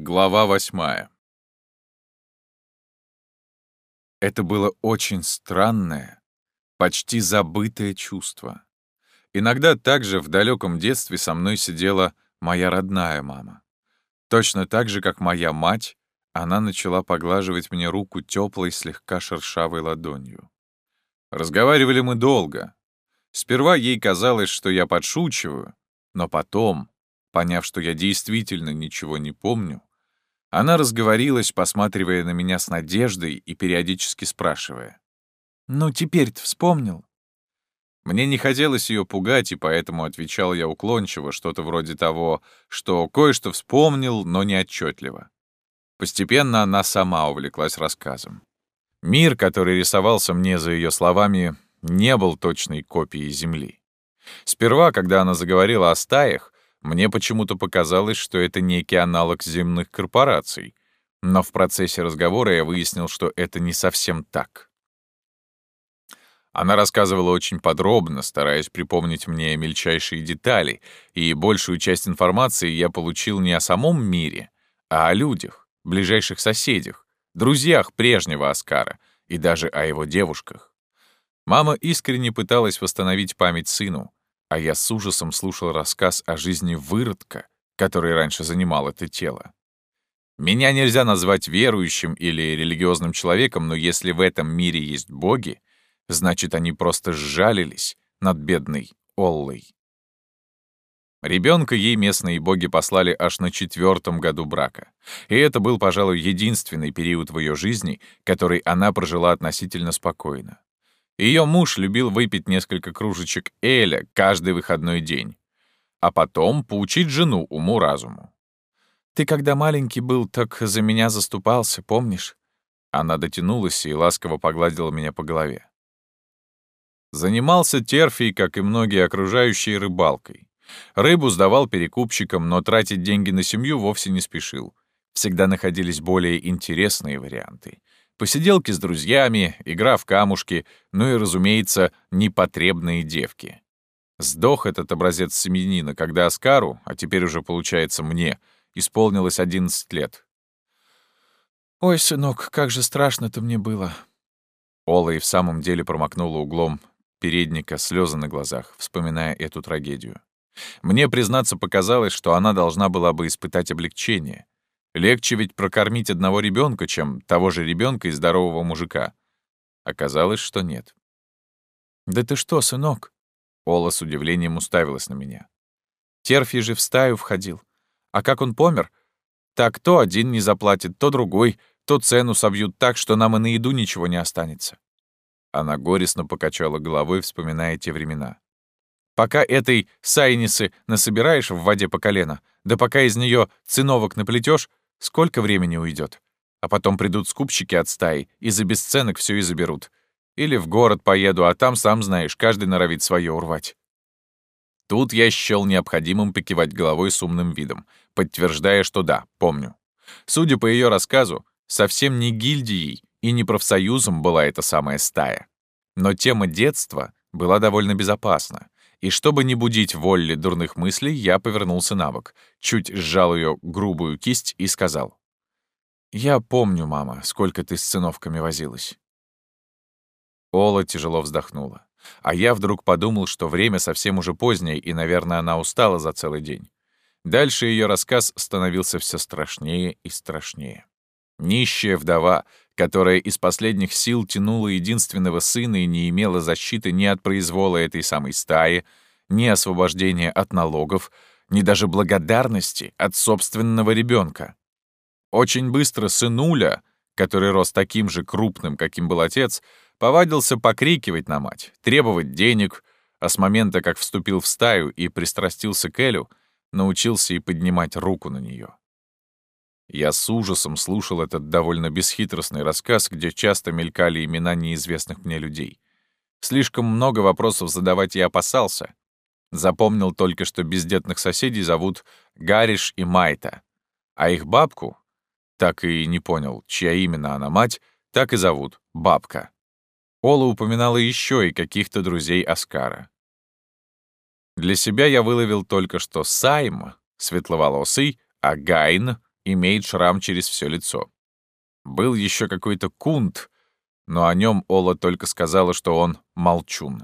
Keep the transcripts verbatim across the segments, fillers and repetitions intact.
Глава восьмая. Это было очень странное, почти забытое чувство. Иногда также в далеком детстве со мной сидела моя родная мама. Точно так же, как моя мать, она начала поглаживать мне руку теплой, слегка шершавой ладонью. Разговаривали мы долго. Сперва ей казалось, что я подшучиваю, но потом, поняв, что я действительно ничего не помню, она разговорилась, посматривая на меня с надеждой и периодически спрашивая: «Ну, теперь-то вспомнил?» Мне не хотелось ее пугать, и поэтому отвечал я уклончиво, что-то вроде того, что кое-что вспомнил, но не отчетливо. Постепенно она сама увлеклась рассказом. Мир, который рисовался мне за ее словами, не был точной копией Земли. Сперва, когда она заговорила о стаях, мне почему-то показалось, что это некий аналог земных корпораций, но в процессе разговора я выяснил, что это не совсем так. Она рассказывала очень подробно, стараясь припомнить мне мельчайшие детали, и большую часть информации я получил не о самом мире, а о людях, ближайших соседях, друзьях прежнего Оскара и даже о его девушках. Мама искренне пыталась восстановить память сыну, а я с ужасом слушал рассказ о жизни выродка, который раньше занимал это тело. Меня нельзя назвать верующим или религиозным человеком, но если в этом мире есть боги, значит, они просто сжалились над бедной Оллой. Ребенка ей местные боги послали аж на четвертом году брака. И это был, пожалуй, единственный период в ее жизни, который она прожила относительно спокойно. Ее муж любил выпить несколько кружечек эля каждый выходной день, а потом поучить жену уму-разуму. «Ты, когда маленький был, так за меня заступался, помнишь?» Она дотянулась и ласково погладила меня по голове. Занимался Терфий, как и многие окружающие, рыбалкой. Рыбу сдавал перекупщикам, но тратить деньги на семью вовсе не спешил. Всегда находились более интересные варианты. Посиделки с друзьями, игра в камушки, ну и, разумеется, непотребные девки. Сдох этот образец семьянина, когда Оскару, а теперь уже, получается, мне, исполнилось одиннадцать лет. «Ой, сынок, как же страшно-то мне было!» Ола и в самом деле промокнула углом передника слезы на глазах, вспоминая эту трагедию. Мне, признаться, показалось, что она должна была бы испытать облегчение. Легче ведь прокормить одного ребенка, чем того же ребенка и здорового мужика. Оказалось, что нет. «Да ты что, сынок?» Ола с удивлением уставилась на меня. «Терфий же в стаю входил. А как он помер? Так то один не заплатит, то другой, то цену собьют так, что нам и на еду ничего не останется». Она горестно покачала головой, вспоминая те времена. «Пока этой сайницы насобираешь в воде по колено, да пока из нее циновок наплетешь, сколько времени уйдет? А потом придут скупщики от стаи и за бесценок все и заберут. Или в город поеду, а там, сам знаешь, каждый норовит свое урвать». Тут я счёл необходимым покивать головой с умным видом, подтверждая, что да, помню. Судя по ее рассказу, совсем не гильдией и не профсоюзом была эта самая стая. Но тема детства была довольно безопасна, и чтобы не будить Волли дурных мыслей, я повернулся на бок, чуть сжал ее грубую кисть и сказал: «Я помню, мама, сколько ты с циновками возилась». Ола тяжело вздохнула, а я вдруг подумал, что время совсем уже позднее, и, наверное, она устала за целый день. Дальше ее рассказ становился все страшнее и страшнее. Нищая вдова, которая из последних сил тянула единственного сына и не имела защиты ни от произвола этой самой стаи, ни освобождения от налогов, ни даже благодарности от собственного ребенка. Очень быстро сынуля, который рос таким же крупным, каким был отец, повадился покрикивать на мать, требовать денег, а с момента, как вступил в стаю и пристрастился к Элю, научился и поднимать руку на нее. Я с ужасом слушал этот довольно бесхитростный рассказ, где часто мелькали имена неизвестных мне людей. Слишком много вопросов задавать я опасался. Запомнил только, что бездетных соседей зовут Гариш и Майта, а их бабку, так и не понял, чья именно она мать, так и зовут Бабка. Ола упоминала еще и каких-то друзей Оскара. Для себя я выловил только, что Сайм — светловолосый, а Гайн имеет шрам через все лицо. Был еще какой-то Кунт, но о нем Ола только сказала, что он молчун.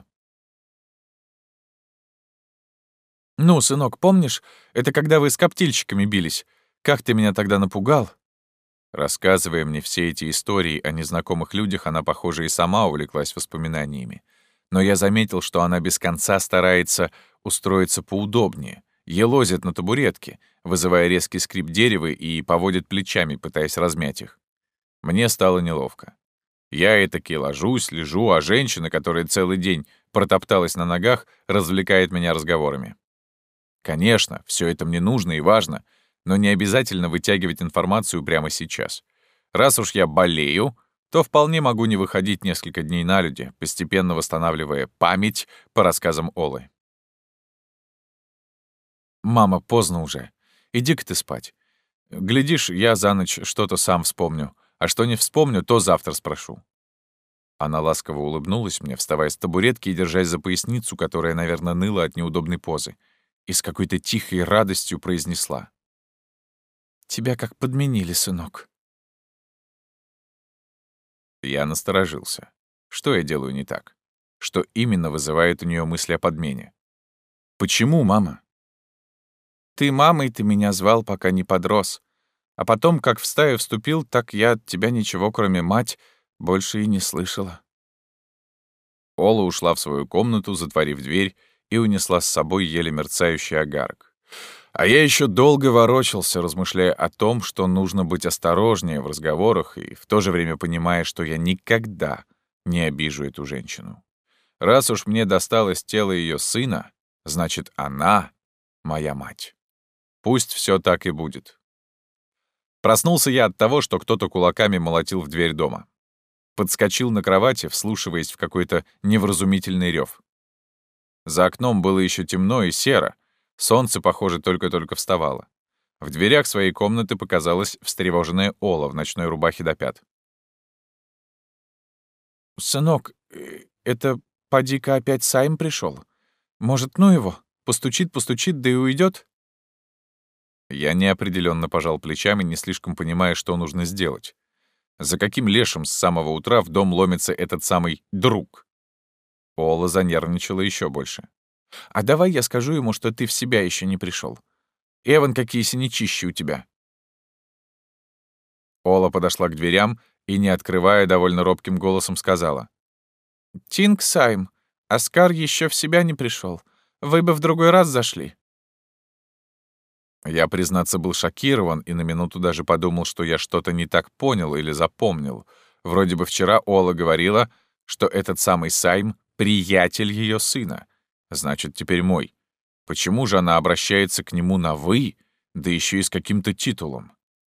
«Ну, сынок, помнишь, это когда вы с коптильщиками бились? Как ты меня тогда напугал?» Рассказывая мне все эти истории о незнакомых людях, она, похоже, и сама увлеклась воспоминаниями. Но я заметил, что она без конца старается устроиться поудобнее, елозит на табуретке, вызывая резкий скрип дерева и поводит плечами, пытаясь размять их. Мне стало неловко. Я этаки ложусь, лежу, а женщина, которая целый день протопталась на ногах, развлекает меня разговорами. Конечно, все это мне нужно и важно, но не обязательно вытягивать информацию прямо сейчас. Раз уж я болею, то вполне могу не выходить несколько дней на люди, постепенно восстанавливая память по рассказам Олы. «Мама, поздно уже. Иди-ка ты спать. Глядишь, я за ночь что-то сам вспомню, а что не вспомню, то завтра спрошу». Она ласково улыбнулась мне, вставая с табуретки и держась за поясницу, которая, наверное, ныла от неудобной позы, и с какой-то тихой радостью произнесла: «Тебя как подменили, сынок». Я насторожился. Что я делаю не так? Что именно вызывает у нее мысли о подмене? «Почему, мама?» «Ты мамой ты меня звал, пока не подрос. А потом, как в стаю вступил, так я от тебя ничего, кроме мать, больше и не слышала». Ола ушла в свою комнату, затворив дверь, и унесла с собой еле мерцающий огарок. А я еще долго ворочался, размышляя о том, что нужно быть осторожнее в разговорах и в то же время понимая, что я никогда не обижу эту женщину. Раз уж мне досталось тело ее сына, значит, она моя мать. Пусть все так и будет. Проснулся я от того, что кто-то кулаками молотил в дверь дома. Подскочил на кровати, вслушиваясь в какой-то невразумительный рев. За окном было еще темно и серо. Солнце, похоже, только-только вставало. В дверях своей комнаты показалась встревоженная Ола в ночной рубахе до пят. «Сынок, э, это поди-ка опять Сайм пришел. Может, ну его? Постучит, постучит, да и уйдет?» Я неопределенно пожал плечами, не слишком понимая, что нужно сделать. За каким лешим с самого утра в дом ломится этот самый друг? Ола занервничала еще больше. «А давай я скажу ему, что ты в себя еще не пришел. Эван, какие синячищи у тебя!» Ола подошла к дверям и, не открывая, довольно робким голосом сказала: «Тинг Сайм, Оскар еще в себя не пришел. Вы бы в другой раз зашли». Я, признаться, был шокирован и на минуту даже подумал, что я что-то не так понял или запомнил. Вроде бы вчера Ола говорила, что этот самый Сайм — приятель ее сына. Значит, теперь мой. Почему же она обращается к нему на «вы», да еще и с каким-то титулом?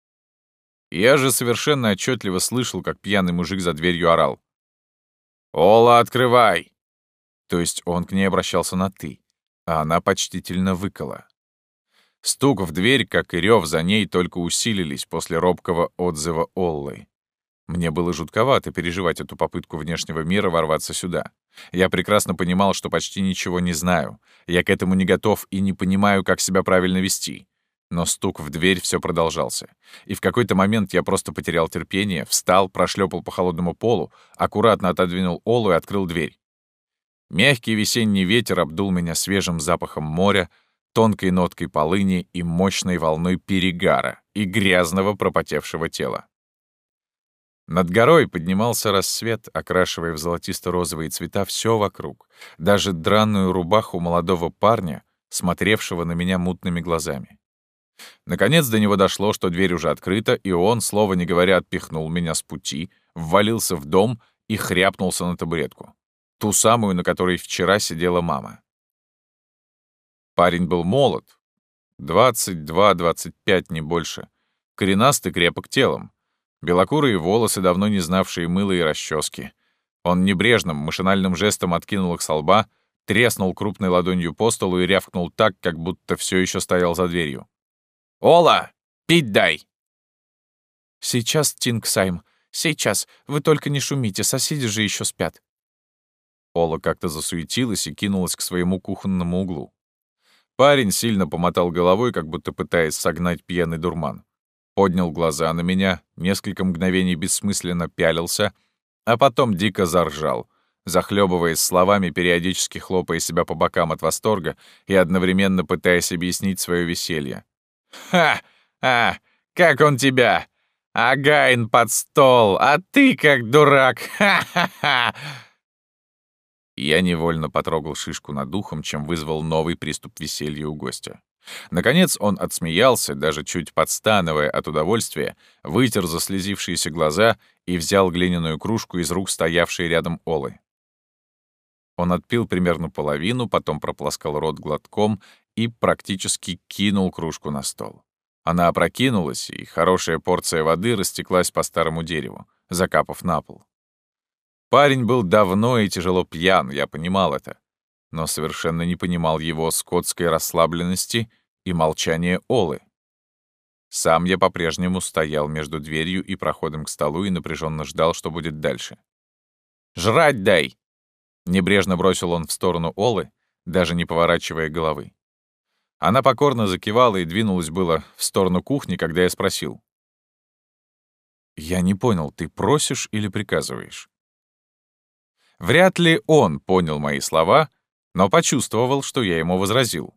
Я же совершенно отчетливо слышал, как пьяный мужик за дверью орал: «Ола, открывай!» То есть он к ней обращался на «ты», а она почтительно выкала. Стук в дверь, как и рев за ней, только усилились после робкого отзыва Оллы. Мне было жутковато переживать эту попытку внешнего мира ворваться сюда. Я прекрасно понимал, что почти ничего не знаю. Я к этому не готов и не понимаю, как себя правильно вести. Но стук в дверь все продолжался. И в какой-то момент я просто потерял терпение, встал, прошлепал по холодному полу, аккуратно отодвинул Олу и открыл дверь. Мягкий весенний ветер обдул меня свежим запахом моря, тонкой ноткой полыни и мощной волной перегара и грязного пропотевшего тела. Над горой поднимался рассвет, окрашивая в золотисто-розовые цвета все вокруг, даже драную рубаху молодого парня, смотревшего на меня мутными глазами. Наконец до него дошло, что дверь уже открыта, и он, слова не говоря, отпихнул меня с пути, ввалился в дом и хряпнулся на табуретку. Ту самую, на которой вчера сидела мама. Парень был молод, двадцать два двадцать пять, не больше, коренастый, крепок телом, белокурые волосы, давно не знавшие мыла и расчески. Он небрежным, машинальным жестом откинул их со лба, треснул крупной ладонью по столу и рявкнул так, как будто все еще стоял за дверью: «Ола, пить дай!» «Сейчас, Тинг Сайм, сейчас. Вы только не шумите, соседи же еще спят». Ола как-то засуетилась и кинулась к своему кухонному углу. Парень сильно помотал головой, как будто пытаясь согнать пьяный дурман. поднял глаза на меня, несколько мгновений бессмысленно пялился, а потом дико заржал, захлебываясь словами, периодически хлопая себя по бокам от восторга и одновременно пытаясь объяснить свое веселье. «Ха! А! Как он тебя! Агайн под стол, а ты как дурак! Ха-ха-ха!» Я невольно потрогал шишку над ухом, чем вызвал новый приступ веселья у гостя. Наконец он отсмеялся, даже чуть подстановая от удовольствия, вытер заслезившиеся глаза и взял глиняную кружку из рук стоявшей рядом Олы. Он отпил примерно половину, потом прополоскал рот глотком и практически кинул кружку на стол. Она опрокинулась, и хорошая порция воды растеклась по старому дереву, закапав на пол. Парень был давно и тяжело пьян, я понимал это, но совершенно не понимал его скотской расслабленности и молчания Олы. Сам я по-прежнему стоял между дверью и проходом к столу и напряженно ждал, что будет дальше. «Жрать дай!» — небрежно бросил он в сторону Олы, даже не поворачивая головы. Она покорно закивала и двинулась было в сторону кухни, когда я спросил. «Я не понял, ты просишь или приказываешь?» Вряд ли он понял мои слова, но почувствовал, что я ему возразил.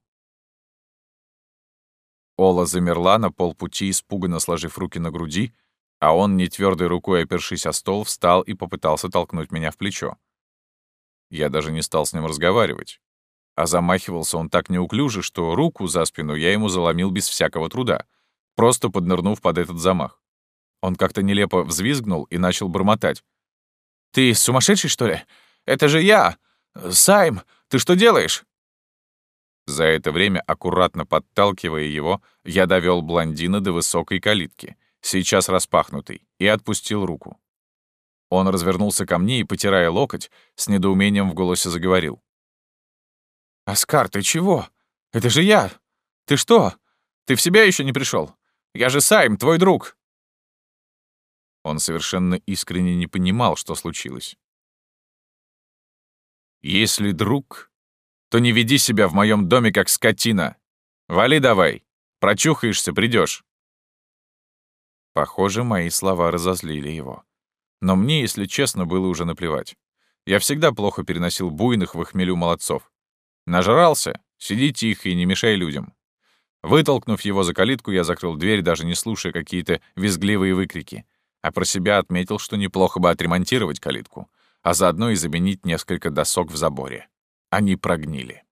Ола замерла на полпути, испуганно сложив руки на груди, а он, нетвёрдой рукой опершись о стол, встал и попытался толкнуть меня в плечо. Я даже не стал с ним разговаривать. А замахивался он так неуклюже, что руку за спину я ему заломил без всякого труда, просто поднырнув под этот замах. Он как-то нелепо взвизгнул и начал бормотать. «Ты сумасшедший, что ли? Это же я! Сайм, ты что делаешь?» За это время, аккуратно подталкивая его, я довёл блондина до высокой калитки, сейчас распахнутой, и отпустил руку. Он развернулся ко мне и, потирая локоть, с недоумением в голосе заговорил. «Оскар, ты чего? Это же я! Ты что? Ты в себя еще не пришел? Я же Сайм, твой друг!» Он совершенно искренне не понимал, что случилось. «Если друг, то не веди себя в моем доме как скотина. Вали давай, прочухаешься, придешь. Похоже, мои слова разозлили его. Но мне, если честно, было уже наплевать. Я всегда плохо переносил буйных в хмелю молодцов. Нажрался? Сиди тихо и не мешай людям. Вытолкнув его за калитку, я закрыл дверь, даже не слушая какие-то визгливые выкрики, а про себя отметил, что неплохо бы отремонтировать калитку, а заодно и заменить несколько досок в заборе. Они прогнили.